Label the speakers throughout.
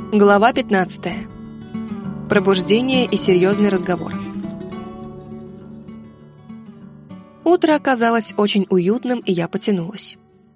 Speaker 1: Глава 15. Пробуждение и серьезный разговор. Утро оказалось очень уютным, и я потянулась.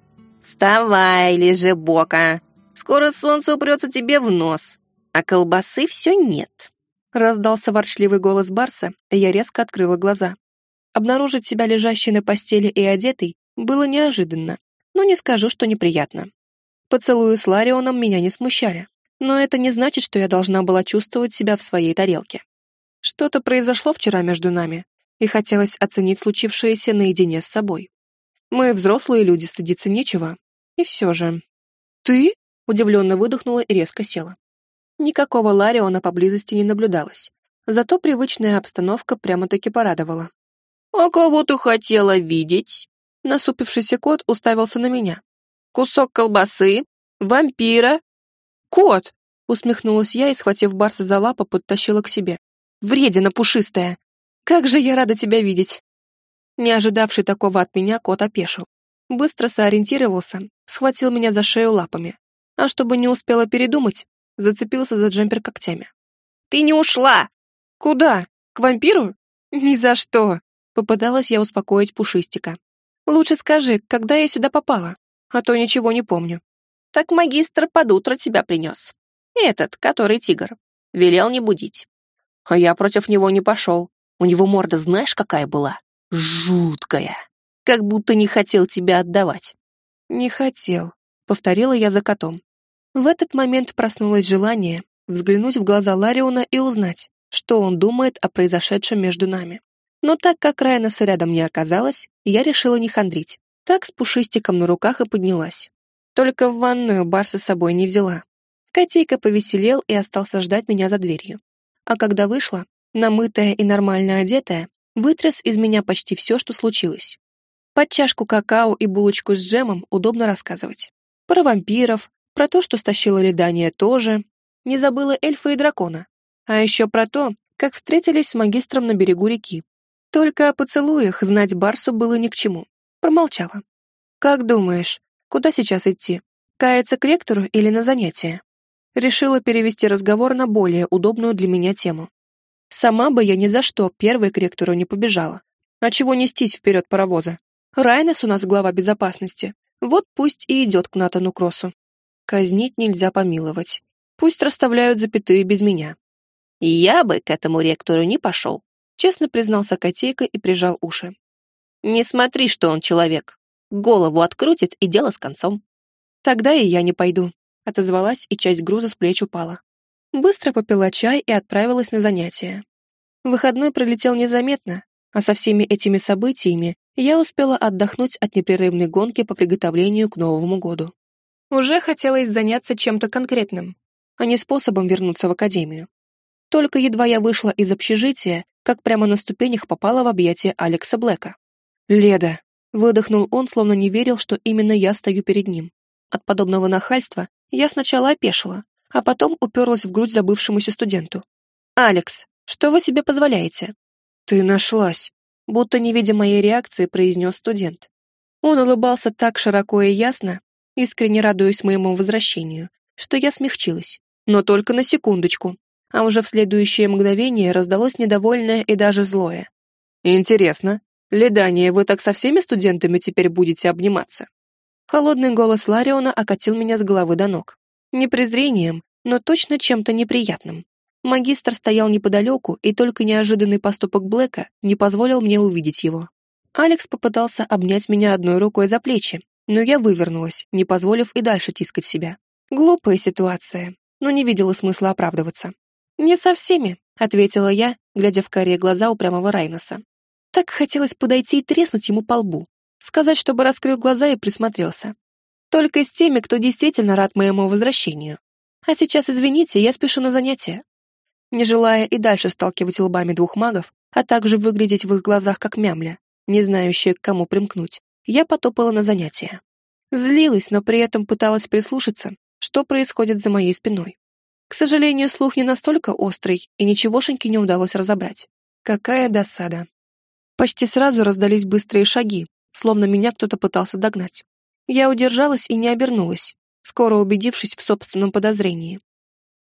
Speaker 2: «Вставай, лежебока! Скоро солнце упрется тебе в нос, а колбасы все нет!»
Speaker 1: Раздался ворчливый голос Барса, и я резко открыла глаза. Обнаружить себя лежащей на постели и одетой было неожиданно, но не скажу, что неприятно. Поцелуи с Ларионом меня не смущали, но это не значит, что я должна была чувствовать себя в своей тарелке. Что-то произошло вчера между нами, и хотелось оценить случившееся наедине с собой. Мы взрослые люди, стыдиться нечего. И все же... «Ты?» — удивленно выдохнула и резко села. Никакого Лариона поблизости не наблюдалось, зато привычная обстановка прямо-таки порадовала.
Speaker 2: «А кого ты хотела видеть?»
Speaker 1: Насупившийся кот уставился на меня.
Speaker 2: «Кусок колбасы? Вампира?»
Speaker 1: «Кот!» — усмехнулась я и, схватив Барса за лапу, подтащила к себе. «Вредина пушистая! Как же я рада тебя видеть!» Не ожидавший такого от меня, кот опешил. Быстро сориентировался, схватил меня за шею лапами, а чтобы не успела передумать, зацепился за джемпер когтями.
Speaker 2: «Ты не ушла!»
Speaker 1: «Куда? К вампиру?» «Ни за что!» — попыталась я успокоить Пушистика. «Лучше скажи, когда я сюда попала, а то ничего не помню».
Speaker 2: «Так магистр под утро тебя принес. Этот, который тигр. Велел не будить. А я против него не пошел. У него морда знаешь, какая была? Жуткая. Как будто не хотел тебя отдавать».
Speaker 1: «Не хотел», — повторила я за котом. В этот момент проснулось желание взглянуть в глаза Лариона и узнать, что он думает о произошедшем между нами. Но так как Райноса рядом не оказалось, я решила не хандрить. Так с Пушистиком на руках и поднялась. Только в ванную Барса с собой не взяла. Котейка повеселел и остался ждать меня за дверью. А когда вышла, намытая и нормально одетая, вытряс из меня почти все, что случилось. Под чашку какао и булочку с джемом удобно рассказывать. Про вампиров, про то, что стащила Ледания тоже. Не забыла эльфа и дракона. А еще про то, как встретились с магистром на берегу реки. Только о поцелуях знать Барсу было ни к чему. Промолчала. «Как думаешь, куда сейчас идти? Каяться к ректору или на занятия?» Решила перевести разговор на более удобную для меня тему. Сама бы я ни за что первой к ректору не побежала. А чего нестись вперед паровоза? Райнес у нас глава безопасности. Вот пусть и идет к Натану Кроссу. Казнить нельзя помиловать. Пусть расставляют запятые без меня.
Speaker 2: «Я бы к этому ректору не пошел», —
Speaker 1: честно признался Котейка и прижал уши.
Speaker 2: «Не смотри, что он человек. Голову открутит, и дело с концом».
Speaker 1: «Тогда и я не пойду», — отозвалась, и часть груза с плеч упала. Быстро попила чай и отправилась на занятия. Выходной пролетел незаметно, а со всеми этими событиями я успела отдохнуть от непрерывной гонки по приготовлению к Новому году. Уже хотелось заняться чем-то конкретным, а не способом вернуться в академию. Только едва я вышла из общежития, как прямо на ступенях попала в объятия Алекса Блэка. «Леда!» — выдохнул он, словно не верил, что именно я стою перед ним. От подобного нахальства я сначала опешила, а потом уперлась в грудь забывшемуся студенту. «Алекс, что вы себе позволяете?» «Ты нашлась!» — будто не видя моей реакции, произнес студент. Он улыбался так широко и ясно, искренне радуясь моему возвращению, что я смягчилась, но только на секундочку, а уже в следующее мгновение раздалось недовольное и даже злое. «Интересно, Ледания, вы так со всеми студентами теперь будете обниматься?» Холодный голос Лариона окатил меня с головы до ног. Не презрением, но точно чем-то неприятным. Магистр стоял неподалеку, и только неожиданный поступок Блэка не позволил мне увидеть его. Алекс попытался обнять меня одной рукой за плечи, но я вывернулась, не позволив и дальше тискать себя. Глупая ситуация, но не видела смысла оправдываться. «Не со всеми», — ответила я, глядя в карие глаза упрямого Райноса. Так хотелось подойти и треснуть ему по лбу, сказать, чтобы раскрыл глаза и присмотрелся. Только с теми, кто действительно рад моему возвращению. А сейчас, извините, я спешу на занятия. Не желая и дальше сталкивать лбами двух магов, а также выглядеть в их глазах как мямля, не знающая, к кому примкнуть, я потопала на занятия. Злилась, но при этом пыталась прислушаться, что происходит за моей спиной. К сожалению, слух не настолько острый, и ничегошеньки не удалось разобрать. Какая досада. Почти сразу раздались быстрые шаги, словно меня кто-то пытался догнать. Я удержалась и не обернулась, скоро убедившись в собственном подозрении.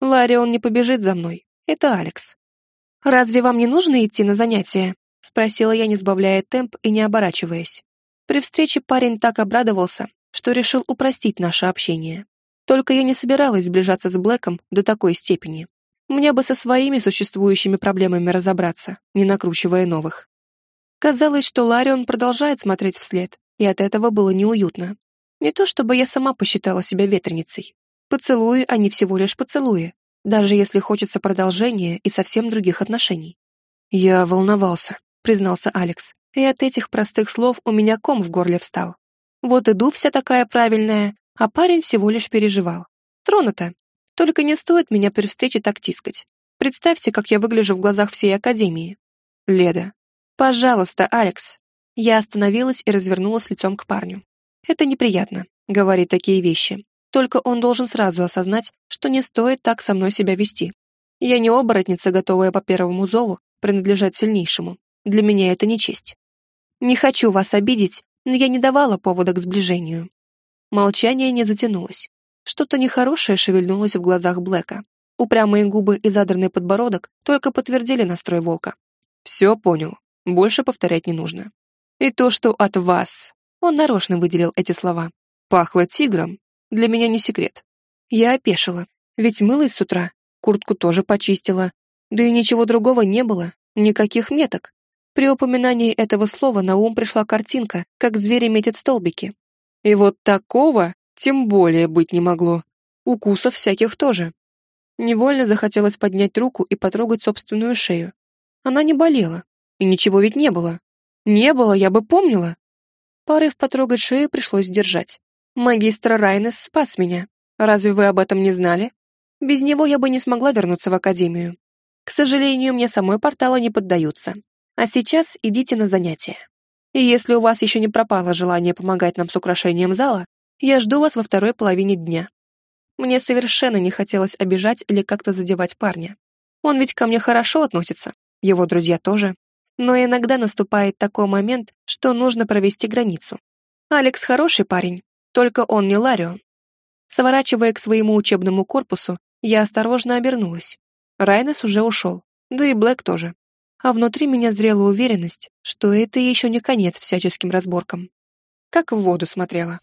Speaker 1: Ларион не побежит за мной. Это Алекс. «Разве вам не нужно идти на занятия?» — спросила я, не сбавляя темп и не оборачиваясь. При встрече парень так обрадовался, что решил упростить наше общение. Только я не собиралась сближаться с Блэком до такой степени. Мне бы со своими существующими проблемами разобраться, не накручивая новых. Казалось, что Ларион продолжает смотреть вслед, и от этого было неуютно. Не то чтобы я сама посчитала себя ветреницей. Поцелуи, они всего лишь поцелуи, даже если хочется продолжения и совсем других отношений. «Я волновался», — признался Алекс, и от этих простых слов у меня ком в горле встал. Вот иду вся такая правильная, а парень всего лишь переживал. Тронуто. Только не стоит меня при встрече так тискать. Представьте, как я выгляжу в глазах всей Академии. Леда. Пожалуйста, Алекс. Я остановилась и развернулась лицом к парню. Это неприятно, говорить такие вещи. Только он должен сразу осознать, что не стоит так со мной себя вести. Я не оборотница, готовая по первому зову принадлежать сильнейшему. Для меня это не честь. Не хочу вас обидеть, но я не давала повода к сближению. Молчание не затянулось. Что-то нехорошее шевельнулось в глазах Блэка. Упрямые губы и задранный подбородок только подтвердили настрой волка. Все понял. Больше повторять не нужно. И то, что от вас... Он нарочно выделил эти слова. Пахло тигром. Для меня не секрет. Я опешила. Ведь мылась с утра. Куртку тоже почистила. Да и ничего другого не было. Никаких меток. При упоминании этого слова на ум пришла картинка, как звери метят столбики. И вот такого тем более быть не могло. Укусов всяких тоже. Невольно захотелось поднять руку и потрогать собственную шею. Она не болела. И ничего ведь не было. Не было, я бы помнила. Порыв потрогать шею пришлось сдержать. Магистр Райнес спас меня. Разве вы об этом не знали? Без него я бы не смогла вернуться в Академию. К сожалению, мне самой порталы не поддаются. А сейчас идите на занятия. И если у вас еще не пропало желание помогать нам с украшением зала, я жду вас во второй половине дня. Мне совершенно не хотелось обижать или как-то задевать парня. Он ведь ко мне хорошо относится, его друзья тоже. Но иногда наступает такой момент, что нужно провести границу. Алекс хороший парень, только он не Ларион. Сворачивая к своему учебному корпусу, я осторожно обернулась. Райнес уже ушел, да и Блэк тоже. А внутри меня зрела уверенность, что это еще не конец всяческим разборкам. Как в воду смотрела.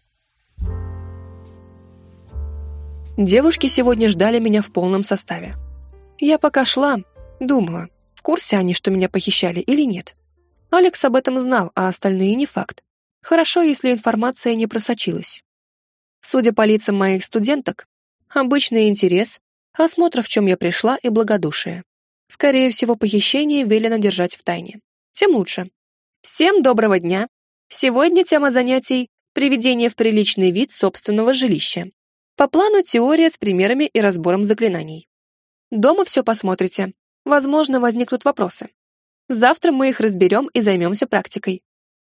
Speaker 1: Девушки сегодня ждали меня в полном составе. Я пока шла, думала, в курсе они, что меня похищали или нет. Алекс об этом знал, а остальные не факт. Хорошо, если информация не просочилась. Судя по лицам моих студенток, обычный интерес, осмотр, в чем я пришла, и благодушие. Скорее всего, похищение велено держать в тайне. Тем лучше. Всем доброго дня. Сегодня тема занятий «Приведение в приличный вид собственного жилища». По плану теория с примерами и разбором заклинаний. Дома все посмотрите. Возможно, возникнут вопросы. Завтра мы их разберем и займемся практикой.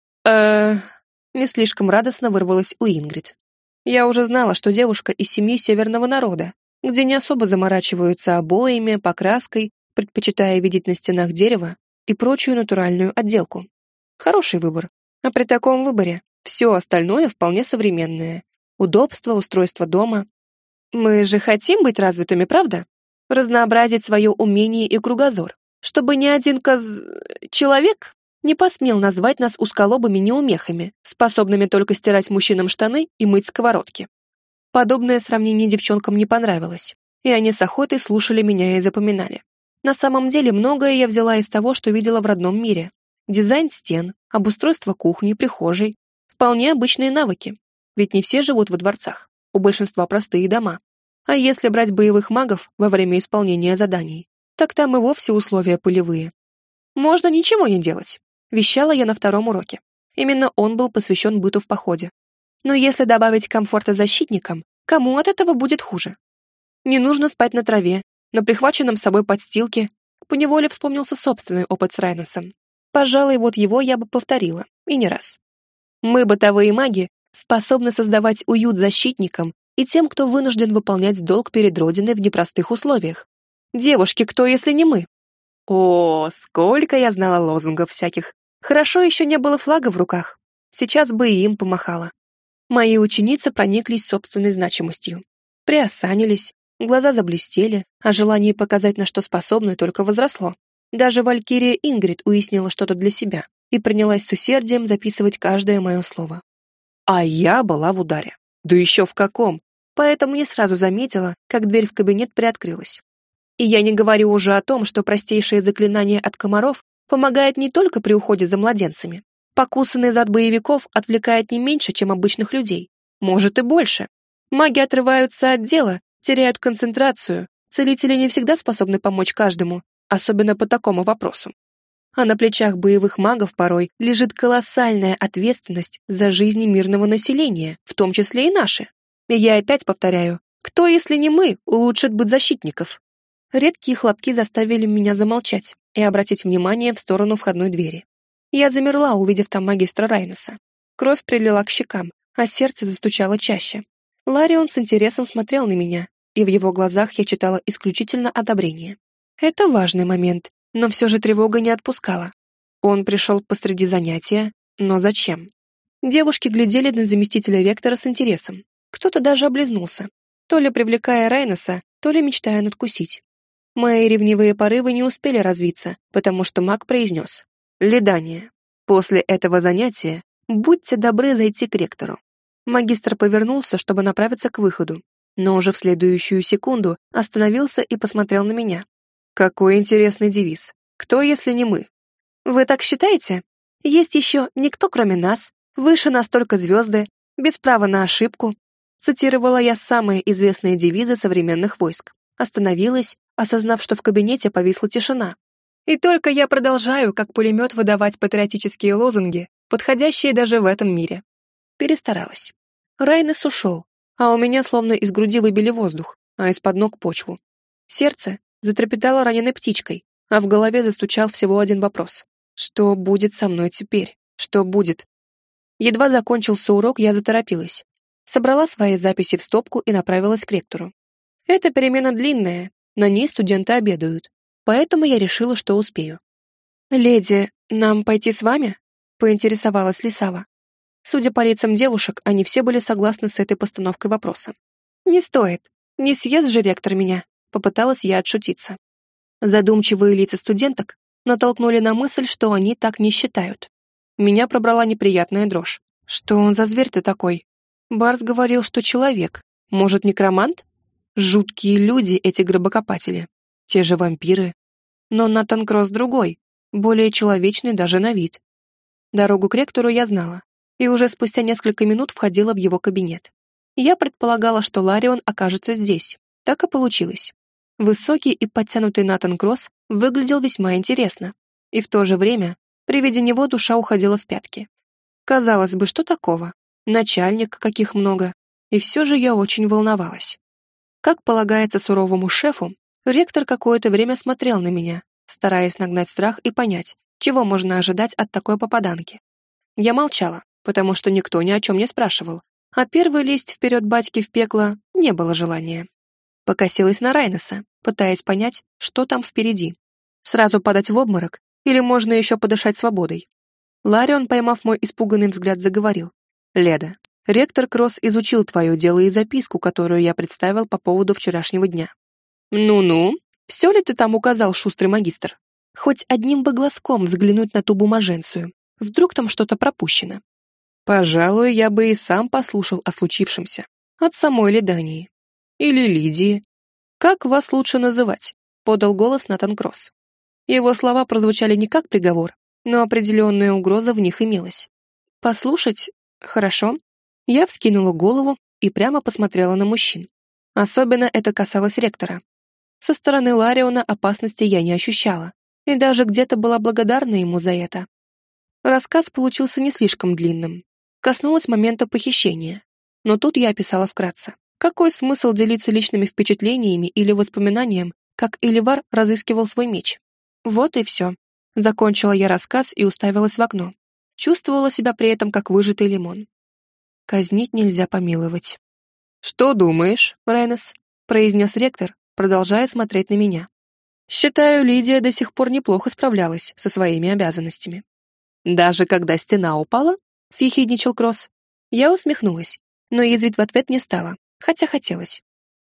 Speaker 1: Не слишком радостно вырвалась у Ингрид. Я уже знала, что девушка из семьи северного народа, где не особо заморачиваются обоями, покраской, предпочитая видеть на стенах дерево и прочую натуральную отделку. Хороший выбор. А при таком выборе все остальное вполне современное. Удобство, устройство дома. Мы же хотим быть развитыми, правда? Разнообразить свое умение и кругозор, чтобы ни один человек не посмел назвать нас узколобыми неумехами, способными только стирать мужчинам штаны и мыть сковородки. Подобное сравнение девчонкам не понравилось, и они с охотой слушали меня и запоминали. На самом деле, многое я взяла из того, что видела в родном мире. Дизайн стен, обустройство кухни, прихожей. Вполне обычные навыки, ведь не все живут во дворцах, у большинства простые дома. А если брать боевых магов во время исполнения заданий, так там и вовсе условия полевые. Можно ничего не делать, вещала я на втором уроке. Именно он был посвящен быту в походе. Но если добавить комфорта защитникам, кому от этого будет хуже? Не нужно спать на траве, на прихваченном с собой подстилке. Поневоле вспомнился собственный опыт с Райнесом. Пожалуй, вот его я бы повторила, и не раз. Мы, бытовые маги, способны создавать уют защитникам и тем, кто вынужден выполнять долг перед Родиной в непростых условиях. Девушки, кто, если не мы? О, сколько я знала лозунгов всяких. Хорошо еще не было флага в руках. Сейчас бы и им помахала. Мои ученицы прониклись собственной значимостью. Приосанились, Глаза заблестели, а желание показать, на что способны, только возросло. Даже Валькирия Ингрид уяснила что-то для себя и принялась с усердием записывать каждое мое слово. А я была в ударе. Да еще в каком! Поэтому не сразу заметила, как дверь в кабинет приоткрылась. И я не говорю уже о том, что простейшее заклинание от комаров помогает не только при уходе за младенцами. Покусанный зад боевиков отвлекает не меньше, чем обычных людей. Может и больше. Маги отрываются от дела, теряют концентрацию. Целители не всегда способны помочь каждому, особенно по такому вопросу. А на плечах боевых магов порой лежит колоссальная ответственность за жизни мирного населения, в том числе и наши. И я опять повторяю, кто, если не мы, улучшит быт защитников? Редкие хлопки заставили меня замолчать и обратить внимание в сторону входной двери. Я замерла, увидев там магистра Райнеса. Кровь прилила к щекам, а сердце застучало чаще. Ларион с интересом смотрел на меня, и в его глазах я читала исключительно одобрение. Это важный момент, но все же тревога не отпускала. Он пришел посреди занятия, но зачем? Девушки глядели на заместителя ректора с интересом. Кто-то даже облизнулся, то ли привлекая Райнеса, то ли мечтая надкусить. Мои ревнивые порывы не успели развиться, потому что маг произнес: «Ледание, после этого занятия будьте добры зайти к ректору». Магистр повернулся, чтобы направиться к выходу, но уже в следующую секунду остановился и посмотрел на меня. Какой интересный девиз. Кто, если не мы? Вы так считаете? Есть еще никто, кроме нас, выше нас только звезды, без права на ошибку. Цитировала я самые известные девизы современных войск. Остановилась, осознав, что в кабинете повисла тишина. И только я продолжаю, как пулемет, выдавать патриотические лозунги, подходящие даже в этом мире. Перестаралась. Райнес ушел, а у меня словно из груди выбили воздух, а из-под ног почву. Сердце затрепетало раненой птичкой, а в голове застучал всего один вопрос. Что будет со мной теперь? Что будет? Едва закончился урок, я заторопилась. Собрала свои записи в стопку и направилась к ректору. Эта перемена длинная, на ней студенты обедают, поэтому я решила, что успею. «Леди, нам пойти с вами?» — поинтересовалась Лисава. Судя по лицам девушек, они все были согласны с этой постановкой вопроса. «Не стоит. Не съест же ректор меня», — попыталась я отшутиться. Задумчивые лица студенток натолкнули на мысль, что они так не считают. Меня пробрала неприятная дрожь. Что он за зверь-то такой? Барс говорил, что человек. Может, некромант? Жуткие люди эти гробокопатели. Те же вампиры. Но Натан Кросс другой, более человечный даже на вид. Дорогу к ректору я знала, и уже спустя несколько минут входила в его кабинет. Я предполагала, что Ларион окажется здесь. Так и получилось. Высокий и подтянутый Натан Кросс выглядел весьма интересно, и в то же время при виде него душа уходила в пятки. Казалось бы, что такого? Начальник, каких много. И все же я очень волновалась. Как полагается суровому шефу, ректор какое-то время смотрел на меня, стараясь нагнать страх и понять, чего можно ожидать от такой попаданки. Я молчала, потому что никто ни о чем не спрашивал, а первой лезть вперед батьки в пекло не было желания. Покосилась на Райнеса, пытаясь понять, что там впереди. Сразу падать в обморок или можно еще подышать свободой? Ларион, поймав мой испуганный взгляд, заговорил. «Леда, ректор Кросс изучил твое дело и записку, которую я представил по поводу вчерашнего дня». «Ну-ну, все ли ты там указал, шустрый магистр? Хоть одним бы глазком взглянуть на ту бумаженцию. Вдруг там что-то пропущено?» «Пожалуй, я бы и сам послушал о случившемся. От самой Ледании. Или Лидии. Как вас лучше называть?» — подал голос Натан Кросс. Его слова прозвучали не как приговор, но определенная угроза в них имелась. «Послушать? Хорошо». Я вскинула голову и прямо посмотрела на мужчин. Особенно это касалось ректора. Со стороны Лариона опасности я не ощущала, и даже где-то была благодарна ему за это. Рассказ получился не слишком длинным. Коснулась момента похищения. Но тут я описала вкратце. Какой смысл делиться личными впечатлениями или воспоминанием, как Эливар разыскивал свой меч? Вот и все. Закончила я рассказ и уставилась в окно. Чувствовала себя при этом как выжатый лимон. Казнить нельзя помиловать. «Что думаешь, Райнес?» — произнес ректор, продолжая смотреть на меня. «Считаю, Лидия до сих пор неплохо справлялась со своими обязанностями». «Даже когда стена упала?» — съехидничал Кросс. Я усмехнулась, но язвить в ответ не стала, хотя хотелось.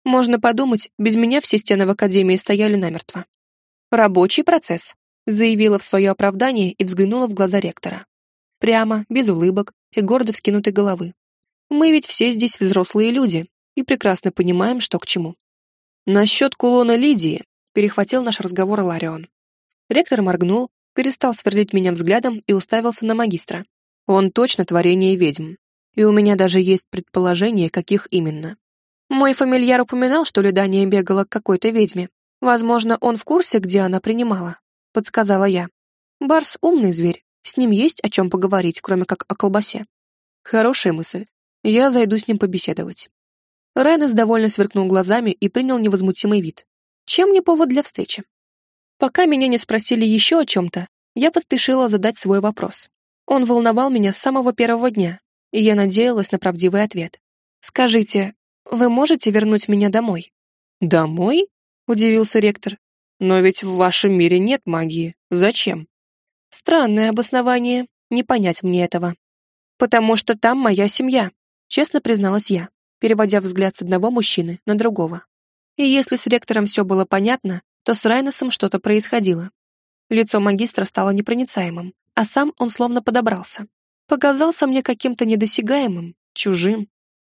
Speaker 1: Можно подумать, без меня все стены в академии стояли намертво. «Рабочий процесс», — заявила в свое оправдание и взглянула в глаза ректора. Прямо, без улыбок и гордо вскинутой головы. Мы ведь все здесь взрослые люди и прекрасно понимаем, что к чему. Насчет кулона Лидии перехватил наш разговор Ларион. Ректор моргнул, перестал сверлить меня взглядом и уставился на магистра. Он точно творение ведьм. И у меня даже есть предположение, каких именно. Мой фамильяр упоминал, что Лидания бегала к какой-то ведьме. Возможно, он в курсе, где она принимала, подсказала я. Барс умный зверь, с ним есть о чем поговорить, кроме как о колбасе. Хорошая мысль. Я зайду с ним побеседовать. Райнес довольно сверкнул глазами и принял невозмутимый вид. Чем не повод для встречи? Пока меня не спросили еще о чем-то, я поспешила задать свой вопрос. Он волновал меня с самого первого дня, и я надеялась на правдивый ответ. «Скажите, вы можете вернуть меня домой?» «Домой?» — удивился ректор. «Но ведь в вашем мире нет магии. Зачем?» «Странное обоснование. Не понять мне этого». «Потому что там моя семья», — честно призналась я, переводя взгляд с одного мужчины на другого. И если с ректором все было понятно, то с Райнесом что-то происходило. Лицо магистра стало непроницаемым, а сам он словно подобрался. Показался мне каким-то недосягаемым, чужим.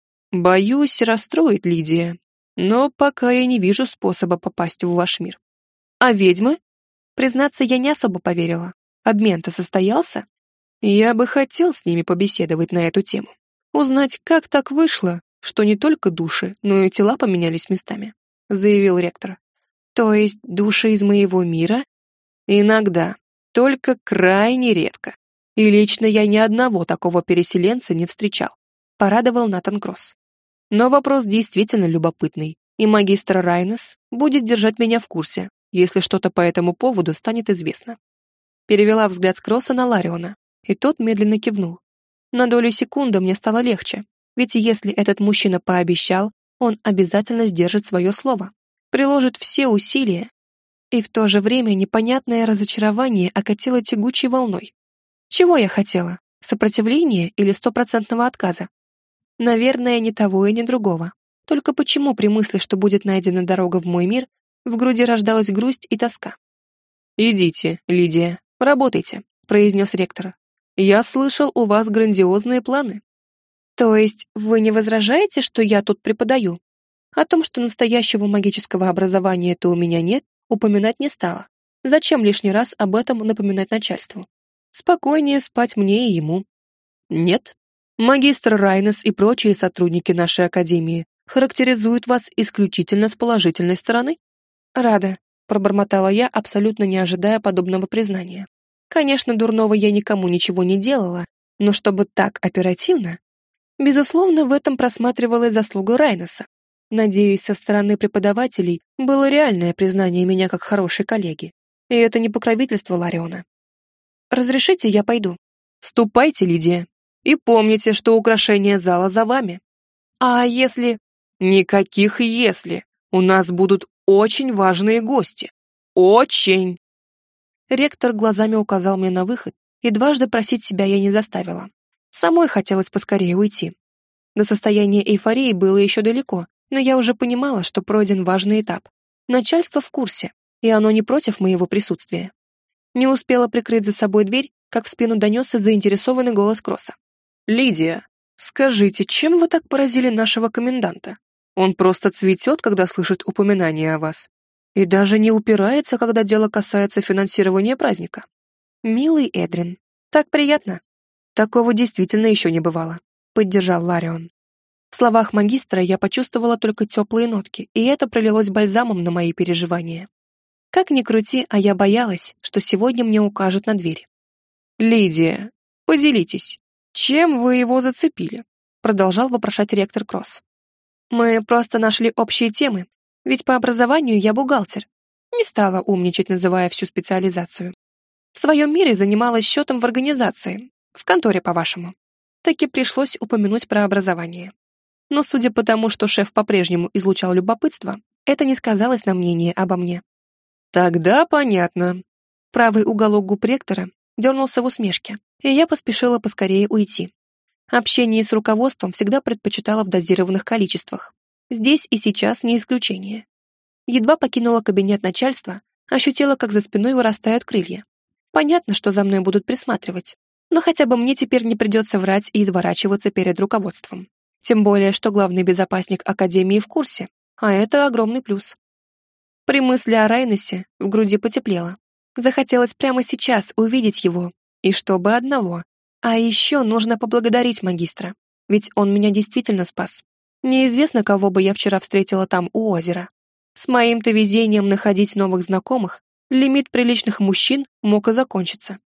Speaker 1: «Боюсь, расстроит Лидия, но пока я не вижу способа попасть в ваш мир». «А ведьмы?» Признаться, я не особо поверила. Обмен-то состоялся? Я бы хотел с ними побеседовать на эту тему. Узнать, как так вышло, что не только души, но и тела поменялись местами, заявил ректор. То есть души из моего мира? Иногда, только крайне редко. И лично я ни одного такого переселенца не встречал, порадовал Натан Кросс. Но вопрос действительно любопытный, и магистр Райнес будет держать меня в курсе, если что-то по этому поводу станет известно. Перевела взгляд с Кросса на Лариона, и тот медленно кивнул. На долю секунды мне стало легче, ведь если этот мужчина пообещал, он обязательно сдержит свое слово, приложит все усилия. И в то же время непонятное разочарование окатило тягучей волной. Чего я хотела? Сопротивления или стопроцентного отказа? Наверное, ни того и ни другого. Только почему при мысли, что будет найдена дорога в мой мир, в груди рождалась грусть и тоска? «Идите, Лидия, работайте», — произнес ректор. «Я слышал, у вас грандиозные планы». «То есть вы не возражаете, что я тут преподаю?» О том, что настоящего магического образования-то у меня нет, упоминать не стала. Зачем лишний раз об этом напоминать начальству? Спокойнее спать мне и ему. Нет. Магистр Райнес и прочие сотрудники нашей академии характеризуют вас исключительно с положительной стороны. Рада, пробормотала я, абсолютно не ожидая подобного признания. Конечно, дурного я никому ничего не делала, но чтобы так оперативно... Безусловно, в этом просматривалась заслуга Райнеса. Надеюсь, со стороны преподавателей было реальное признание меня как хорошей коллеги. И это не покровительство Лариона. «Разрешите, я пойду?» «Ступайте, Лидия. И помните, что украшение зала за вами». «А если...» «Никаких «если». У нас будут очень важные гости. Очень!» Ректор глазами указал мне на выход, и дважды просить себя я не заставила. Самой хотелось поскорее уйти. До состояния эйфории было еще далеко, но я уже понимала, что пройден важный этап. Начальство в курсе, и оно не против моего присутствия. Не успела прикрыть за собой дверь, как в спину донесся заинтересованный голос Кросса. «Лидия, скажите, чем вы так поразили нашего коменданта? Он просто цветет, когда слышит упоминание о вас. И даже не упирается, когда дело касается финансирования праздника. Милый Эдрин, так приятно. Такого действительно еще не бывало», — поддержал Ларион. В словах магистра я почувствовала только теплые нотки, и это пролилось бальзамом на мои переживания. Как ни крути, а я боялась, что сегодня мне укажут на дверь. «Лидия, поделитесь, чем вы его зацепили?» — продолжал вопрошать ректор Кросс. «Мы просто нашли общие темы, ведь по образованию я бухгалтер. Не стала умничать, называя всю специализацию. В своем мире занималась счетом в организации, в конторе, по-вашему. Таки пришлось упомянуть про образование. Но судя по тому, что шеф по-прежнему излучал любопытство, это не сказалось на мнении обо мне. Тогда понятно. Правый уголок губ ректора дернулся в усмешке, и я поспешила поскорее уйти. Общение с руководством всегда предпочитала в дозированных количествах. Здесь и сейчас не исключение. Едва покинула кабинет начальства, ощутила, как за спиной вырастают крылья. Понятно, что за мной будут присматривать, но хотя бы мне теперь не придется врать и изворачиваться перед руководством. Тем более, что главный безопасник Академии в курсе, а это огромный плюс. При мысли о Райнесе в груди потеплело. Захотелось прямо сейчас увидеть его, и чтобы одного. А еще нужно поблагодарить магистра, ведь он меня действительно спас. Неизвестно, кого бы я вчера встретила там у озера. С моим-то везением находить новых знакомых лимит приличных мужчин мог и закончиться.